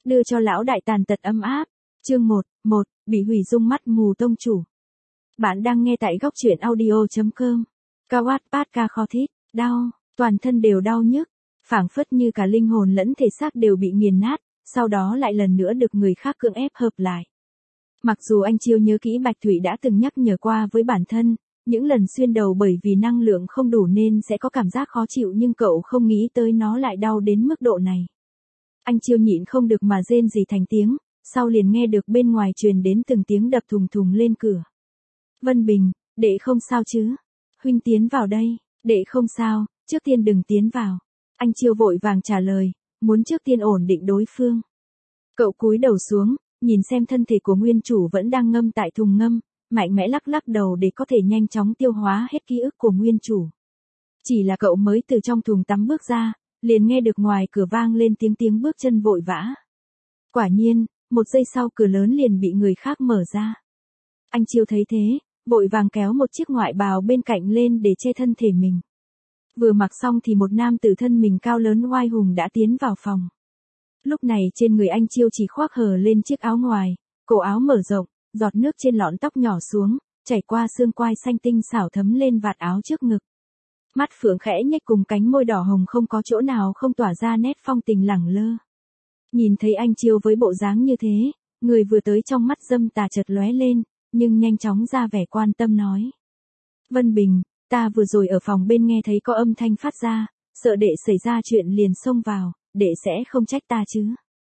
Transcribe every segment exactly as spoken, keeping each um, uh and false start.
đưa cho lão đại tàn tật ấm áp. Chương một, một, bị hủy dung mắt mù tông chủ. Bạn đang nghe tại góc truyện audio.com. Kawat Patka khó thít, đau, toàn thân đều đau nhức, phảng phất như cả linh hồn lẫn thể xác đều bị nghiền nát, sau đó lại lần nữa được người khác cưỡng ép hợp lại. Mặc dù anh Chiêu nhớ kỹ Bạch Thụy đã từng nhắc nhở qua với bản thân, những lần xuyên đầu bởi vì năng lượng không đủ nên sẽ có cảm giác khó chịu, nhưng cậu không nghĩ tới nó lại đau đến mức độ này. Anh Chiêu nhịn không được mà rên rỉ thành tiếng, sau liền nghe được bên ngoài truyền đến từng tiếng đập thùng thùng lên cửa. Vân Bình, đệ không sao chứ? Huynh tiến vào đây. Đệ không sao, trước tiên đừng tiến vào. Anh Chiêu vội vàng trả lời, muốn trước tiên ổn định đối phương. Cậu cúi đầu xuống, nhìn xem thân thể của nguyên chủ vẫn đang ngâm tại thùng ngâm, mạnh mẽ lắc lắc đầu để có thể nhanh chóng tiêu hóa hết ký ức của nguyên chủ. Chỉ là cậu mới từ trong thùng tắm bước ra, liền nghe được ngoài cửa vang lên tiếng tiếng bước chân vội vã. Quả nhiên, một giây sau cửa lớn liền bị người khác mở ra. Anh Chiêu thấy thế, vội vàng kéo một chiếc ngoại bào bên cạnh lên để che thân thể mình. Vừa mặc xong thì một nam tử thân mình cao lớn oai hùng đã tiến vào phòng. Lúc này trên người anh Chiêu chỉ khoác hở lên chiếc áo ngoài, cổ áo mở rộng, giọt nước trên lọn tóc nhỏ xuống, chảy qua xương quai xanh tinh xảo thấm lên vạt áo trước ngực. Mắt phượng khẽ nhếch cùng cánh môi đỏ hồng không có chỗ nào không tỏa ra nét phong tình lẳng lơ. Nhìn thấy anh Chiêu với bộ dáng như thế, người vừa tới trong mắt dâm tà chợt lóe lên, nhưng nhanh chóng ra vẻ quan tâm nói. Vân Bình, ta vừa rồi ở phòng bên nghe thấy có âm thanh phát ra, sợ đệ xảy ra chuyện liền xông vào, đệ sẽ không trách ta chứ.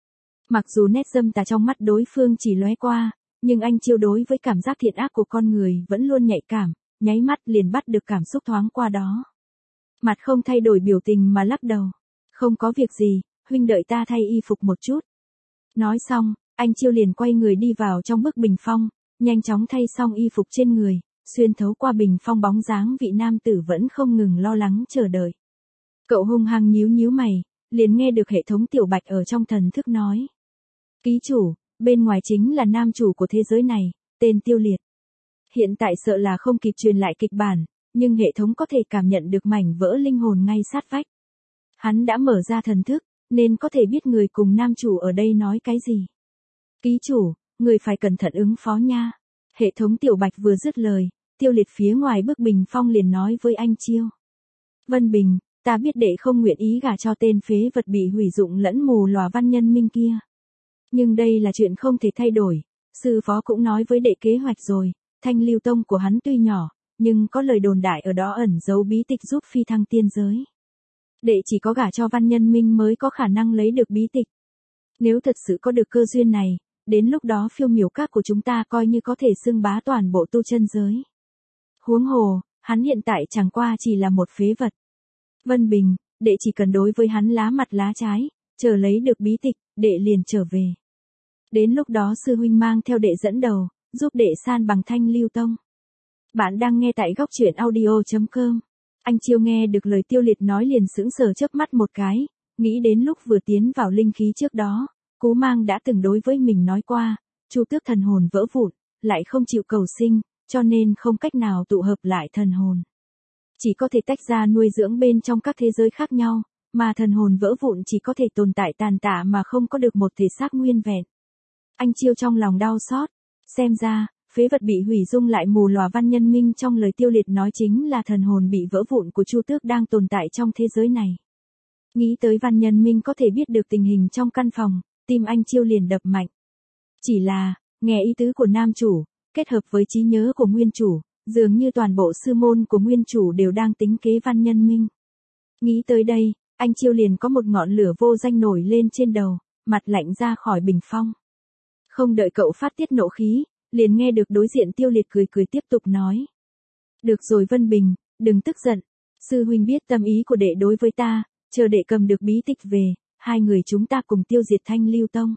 Mặc dù nét dâm tà trong mắt đối phương chỉ lóe qua, nhưng anh Chiêu đối với cảm giác thiện ác của con người vẫn luôn nhạy cảm, nháy mắt liền bắt được cảm xúc thoáng qua đó. Mặt không thay đổi biểu tình mà lắc đầu. Không có việc gì, huynh đợi ta thay y phục một chút. Nói xong, anh Chiêu liền quay người đi vào trong bức bình phong, nhanh chóng thay xong y phục trên người, xuyên thấu qua bình phong bóng dáng vị nam tử vẫn không ngừng lo lắng chờ đợi. Cậu hung hăng nhíu nhíu mày, liền nghe được hệ thống tiểu bạch ở trong thần thức nói. Ký chủ, bên ngoài chính là nam chủ của thế giới này, tên Tiêu Liệt. Hiện tại sợ là không kịp truyền lại kịch bản, nhưng hệ thống có thể cảm nhận được mảnh vỡ linh hồn ngay sát vách. Hắn đã mở ra thần thức, nên có thể biết người cùng nam chủ ở đây nói cái gì. Ký chủ, người phải cẩn thận ứng phó nha. Hệ thống tiểu bạch vừa dứt lời, Tiêu Liệt phía ngoài bức bình phong liền nói với anh Chiêu. Vân Bình, ta biết đệ không nguyện ý gả cho tên phế vật bị hủy dụng lẫn mù lòa Văn Nhân Minh kia. Nhưng đây là chuyện không thể thay đổi, sư phó cũng nói với đệ kế hoạch rồi, Thanh Lưu Tông của hắn tuy nhỏ, nhưng có lời đồn đại ở đó ẩn giấu bí tịch giúp phi thăng tiên giới. Đệ chỉ có gả cho Văn Nhân Minh mới có khả năng lấy được bí tịch. Nếu thật sự có được cơ duyên này, đến lúc đó phiêu miểu các của chúng ta coi như có thể xưng bá toàn bộ tu chân giới. Huống hồ, hắn hiện tại chẳng qua chỉ là một phế vật. Vân Bình, đệ chỉ cần đối với hắn lá mặt lá trái, chờ lấy được bí tịch, đệ liền trở về. Đến lúc đó sư huynh mang theo đệ dẫn đầu, giúp đệ san bằng Thanh Lưu Tông. Bạn đang nghe tại góc truyện audio.com. Anh Chiêu nghe được lời Tiêu Liệt nói liền sững sờ chớp mắt một cái, nghĩ đến lúc vừa tiến vào linh khí trước đó, Cú Mang đã từng đối với mình nói qua, Chu Tước thần hồn vỡ vụn, lại không chịu cầu sinh, cho nên không cách nào tụ hợp lại thần hồn. Chỉ có thể tách ra nuôi dưỡng bên trong các thế giới khác nhau, mà thần hồn vỡ vụn chỉ có thể tồn tại tàn tạ mà không có được một thể xác nguyên vẹn. Anh Chiêu trong lòng đau xót, xem ra, phế vật bị hủy dung lại mù lòa Văn Nhân Minh trong lời Tiêu Liệt nói chính là thần hồn bị vỡ vụn của Chu Tước đang tồn tại trong thế giới này. Nghĩ tới Văn Nhân Minh có thể biết được tình hình trong căn phòng, tim anh Chiêu liền đập mạnh. Chỉ là, nghe ý tứ của nam chủ, kết hợp với trí nhớ của nguyên chủ, dường như toàn bộ sư môn của nguyên chủ đều đang tính kế Văn Nhân Minh. Nghĩ tới đây, anh Chiêu liền có một ngọn lửa vô danh nổi lên trên đầu, mặt lạnh ra khỏi bình phong. Không đợi cậu phát tiết nộ khí, liền nghe được đối diện Tiêu Liệt cười cười tiếp tục nói. Được rồi Vân Bình, đừng tức giận. Sư huynh biết tâm ý của đệ đối với ta, chờ đệ cầm được bí tịch về, hai người chúng ta cùng tiêu diệt Thanh Lưu Tông.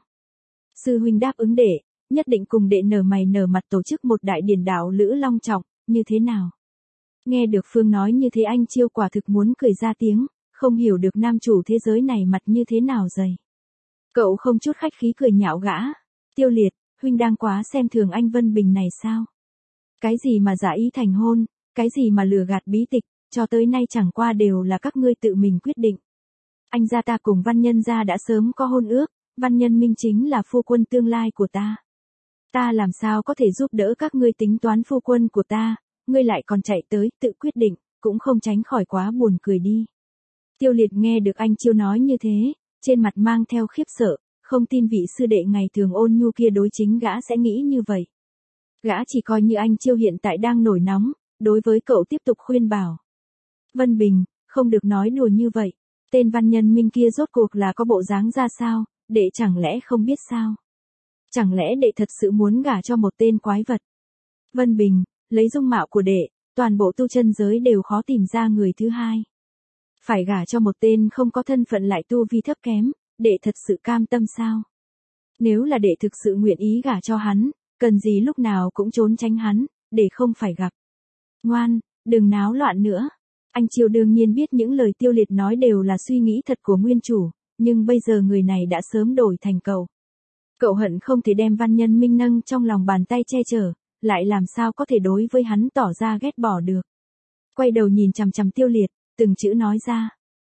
Sư huynh đáp ứng đệ, nhất định cùng đệ nở mày nở mặt tổ chức một đại điển đạo lữ long trọng, như thế nào? Nghe được Phương nói như thế anh Chiêu quả thực muốn cười ra tiếng, không hiểu được nam chủ thế giới này mặt như thế nào dày. Cậu không chút khách khí cười nhạo gã. Tiêu Liệt, huynh đang quá xem thường anh Vân Bình này sao? Cái gì mà giả ý thành hôn, cái gì mà lừa gạt bí tịch, cho tới nay chẳng qua đều là các ngươi tự mình quyết định. Anh gia ta cùng Văn Nhân gia đã sớm có hôn ước, Văn Nhân Minh chính là phu quân tương lai của ta. Ta làm sao có thể giúp đỡ các ngươi tính toán phu quân của ta, ngươi lại còn chạy tới, tự quyết định, cũng không tránh khỏi quá buồn cười đi. Tiêu Liệt nghe được anh Chiêu nói như thế, trên mặt mang theo khiếp sợ, không tin vị sư đệ ngày thường ôn nhu kia đối chính gã sẽ nghĩ như vậy. Gã chỉ coi như anh Chiêu hiện tại đang nổi nóng, đối với cậu tiếp tục khuyên bảo. Vân Bình, không được nói đùa như vậy, tên Văn Nhân Minh kia rốt cuộc là có bộ dáng ra sao, đệ chẳng lẽ không biết sao? Chẳng lẽ đệ thật sự muốn gả cho một tên quái vật? Vân Bình, lấy dung mạo của đệ, toàn bộ tu chân giới đều khó tìm ra người thứ hai. Phải gả cho một tên không có thân phận lại tu vi thấp kém, đệ thật sự cam tâm sao? Nếu là đệ thực sự nguyện ý gả cho hắn, cần gì lúc nào cũng trốn tránh hắn, để không phải gặp. Ngoan, đừng náo loạn nữa. Anh Chiêu đương nhiên biết những lời Tiêu Liệt nói đều là suy nghĩ thật của nguyên chủ, nhưng bây giờ người này đã sớm đổi thành cậu. Cậu hận không thể đem Văn Nhân Minh nâng trong lòng bàn tay che chở, lại làm sao có thể đối với hắn tỏ ra ghét bỏ được. Quay đầu nhìn chằm chằm Tiêu Liệt, từng chữ nói ra.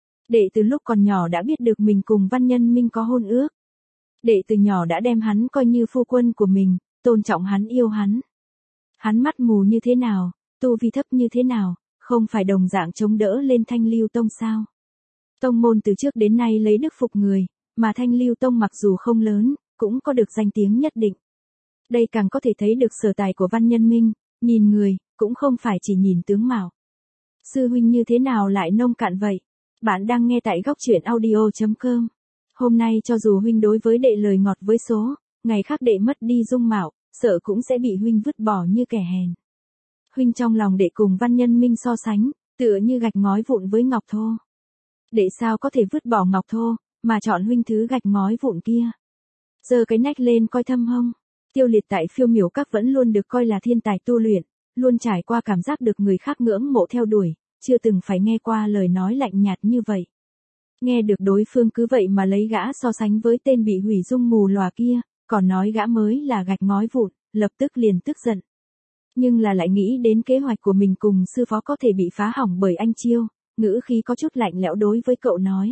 Đệ từ lúc còn nhỏ đã biết được mình cùng Văn Nhân Minh có hôn ước. Đệ từ nhỏ đã đem hắn coi như phu quân của mình, tôn trọng hắn, yêu hắn. Hắn mắt mù như thế nào, tu vi thấp như thế nào, không phải đồng dạng chống đỡ lên Thanh Lưu Tông sao? Tông môn từ trước đến nay lấy đức phục người, mà Thanh Lưu Tông mặc dù không lớn, cũng có được danh tiếng nhất định. Đây càng có thể thấy được sở tài của Văn Nhân Minh, nhìn người, cũng không phải chỉ nhìn tướng mạo. Sư huynh như thế nào lại nông cạn vậy? Bạn đang nghe tại góc truyện audio chấm com. Hôm nay cho dù huynh đối với đệ lời ngọt với số, ngày khác đệ mất đi dung mạo, sợ cũng sẽ bị huynh vứt bỏ như kẻ hèn. Huynh trong lòng đệ cùng Văn Nhân Minh so sánh, tựa như gạch ngói vụn với ngọc thô. Đệ sao có thể vứt bỏ ngọc thô, mà chọn huynh thứ gạch ngói vụn kia. Giơ cái nách lên coi thâm hông. Tiêu Liệt tại Phiêu Miểu Các vẫn luôn được coi là thiên tài tu luyện, luôn trải qua cảm giác được người khác ngưỡng mộ theo đuổi, chưa từng phải nghe qua lời nói lạnh nhạt như vậy. Nghe được đối phương cứ vậy mà lấy gã so sánh với tên bị hủy dung mù lòa kia, còn nói gã mới là gạch ngói vụn, lập tức liền tức giận. Nhưng là lại nghĩ đến kế hoạch của mình cùng sư phó có thể bị phá hỏng bởi anh Chiêu, ngữ khí có chút lạnh lẽo đối với cậu nói.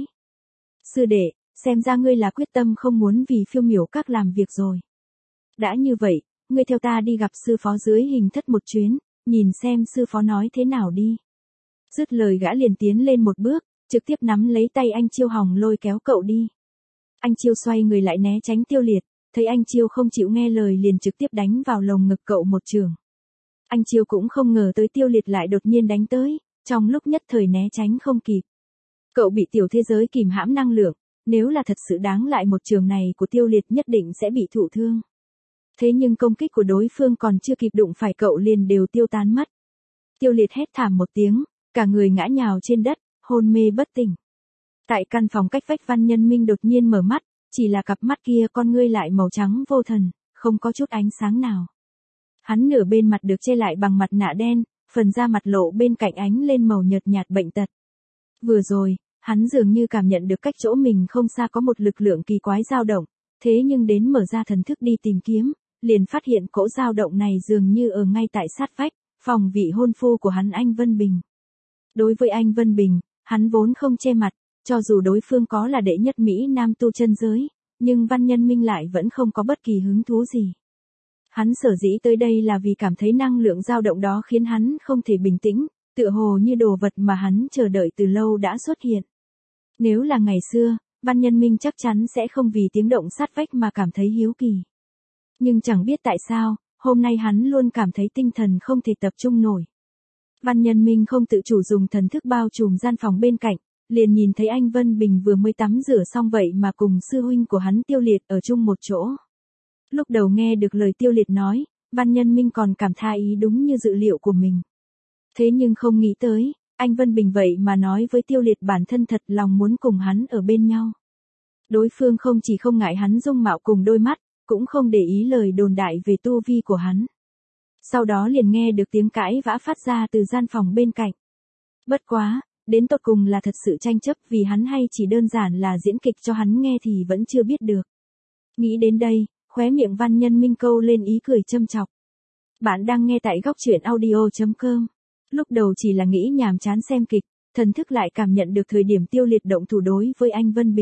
Sư đệ, xem ra ngươi là quyết tâm không muốn vì Phiêu Miểu Các làm việc rồi. Đã như vậy, ngươi theo ta đi gặp sư phó dưới hình thất một chuyến, nhìn xem sư phó nói thế nào đi. Dứt lời gã liền tiến lên một bước, trực tiếp nắm lấy tay anh Chiêu hòng lôi kéo cậu đi. Anh Chiêu xoay người lại né tránh Tiêu Liệt, thấy anh Chiêu không chịu nghe lời liền trực tiếp đánh vào lồng ngực cậu một trường. Anh Chiêu cũng không ngờ tới Tiêu Liệt lại đột nhiên đánh tới, trong lúc nhất thời né tránh không kịp. Cậu bị tiểu thế giới kìm hãm năng lượng, nếu là thật sự đáng lại một trường này của Tiêu Liệt nhất định sẽ bị thụ thương. Thế nhưng công kích của đối phương còn chưa kịp đụng phải cậu liền đều tiêu tán mất. Tiêu Liệt hét thảm một tiếng, cả người ngã nhào trên đất, hôn mê bất tỉnh. Tại căn phòng cách vách Văn Nhân Minh đột nhiên mở mắt, chỉ là cặp mắt kia con ngươi lại màu trắng vô thần, không có chút ánh sáng nào. Hắn nửa bên mặt được che lại bằng mặt nạ đen, phần da mặt lộ bên cạnh ánh lên màu nhợt nhạt bệnh tật. Vừa rồi, hắn dường như cảm nhận được cách chỗ mình không xa có một lực lượng kỳ quái dao động, thế nhưng đến mở ra thần thức đi tìm kiếm, liền phát hiện cỗ dao động này dường như ở ngay tại sát vách, phòng vị hôn phu của hắn anh Vân Bình. Đối với anh Vân Bình, hắn vốn không che mặt, cho dù đối phương có là đệ nhất Mỹ Nam tu chân giới, nhưng Văn Nhân Minh lại vẫn không có bất kỳ hứng thú gì. Hắn sở dĩ tới đây là vì cảm thấy năng lượng dao động đó khiến hắn không thể bình tĩnh, tựa hồ như đồ vật mà hắn chờ đợi từ lâu đã xuất hiện. Nếu là ngày xưa, Văn Nhân Minh chắc chắn sẽ không vì tiếng động sát vách mà cảm thấy hiếu kỳ. Nhưng chẳng biết tại sao, hôm nay hắn luôn cảm thấy tinh thần không thể tập trung nổi. Văn Nhân Minh không tự chủ dùng thần thức bao trùm gian phòng bên cạnh, liền nhìn thấy anh Vân Bình vừa mới tắm rửa xong vậy mà cùng sư huynh của hắn Tiêu Liệt ở chung một chỗ. Lúc đầu nghe được lời Tiêu Liệt nói, Văn Nhân Minh còn cảm tha ý đúng như dự liệu của mình. Thế nhưng không nghĩ tới, anh Vân Bình vậy mà nói với Tiêu Liệt bản thân thật lòng muốn cùng hắn ở bên nhau. Đối phương không chỉ không ngại hắn dung mạo cùng đôi mắt, cũng không để ý lời đồn đại về tu vi của hắn. Sau đó liền nghe được tiếng cãi vã phát ra từ gian phòng bên cạnh. Bất quá, đến tột cùng là thật sự tranh chấp vì hắn hay chỉ đơn giản là diễn kịch cho hắn nghe thì vẫn chưa biết được. Nghĩ đến đây, khóe miệng Văn Nhân Minh câu lên ý cười châm chọc. Bạn đang nghe tại góc truyện audio chấm com. Lúc đầu chỉ là nghĩ nhàm chán xem kịch, thần thức lại cảm nhận được thời điểm Tiêu Liệt động thủ đối với anh Vân Bình,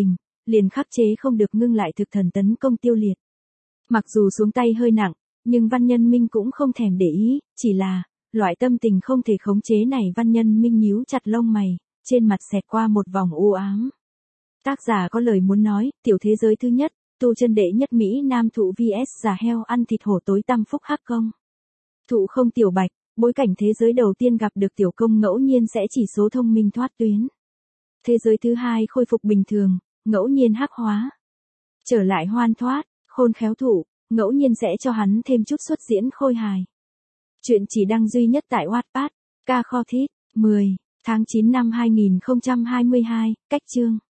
liền khắc chế không được ngưng lại thực thần tấn công Tiêu Liệt. Mặc dù xuống tay hơi nặng, nhưng Văn Nhân Minh cũng không thèm để ý, chỉ là, loại tâm tình không thể khống chế này Văn Nhân Minh nhíu chặt lông mày, trên mặt xẹt qua một vòng u ám. Tác giả có lời muốn nói, tiểu thế giới thứ nhất, tu chân đệ nhất Mỹ Nam thụ vs già heo ăn thịt hổ tối tăm phúc hắc công. Thụ không tiểu bạch, bối cảnh thế giới đầu tiên gặp được tiểu công ngẫu nhiên sẽ chỉ số thông minh thoát tuyến. Thế giới thứ hai khôi phục bình thường, ngẫu nhiên hắc hóa. Trở lại hoan thoát, khôn khéo thụ, ngẫu nhiên sẽ cho hắn thêm chút xuất diễn khôi hài. Chuyện chỉ đăng duy nhất tại Wattpad, ca kho thít, mười tháng chín năm hai nghìn không trăm hai mươi hai, cách chương.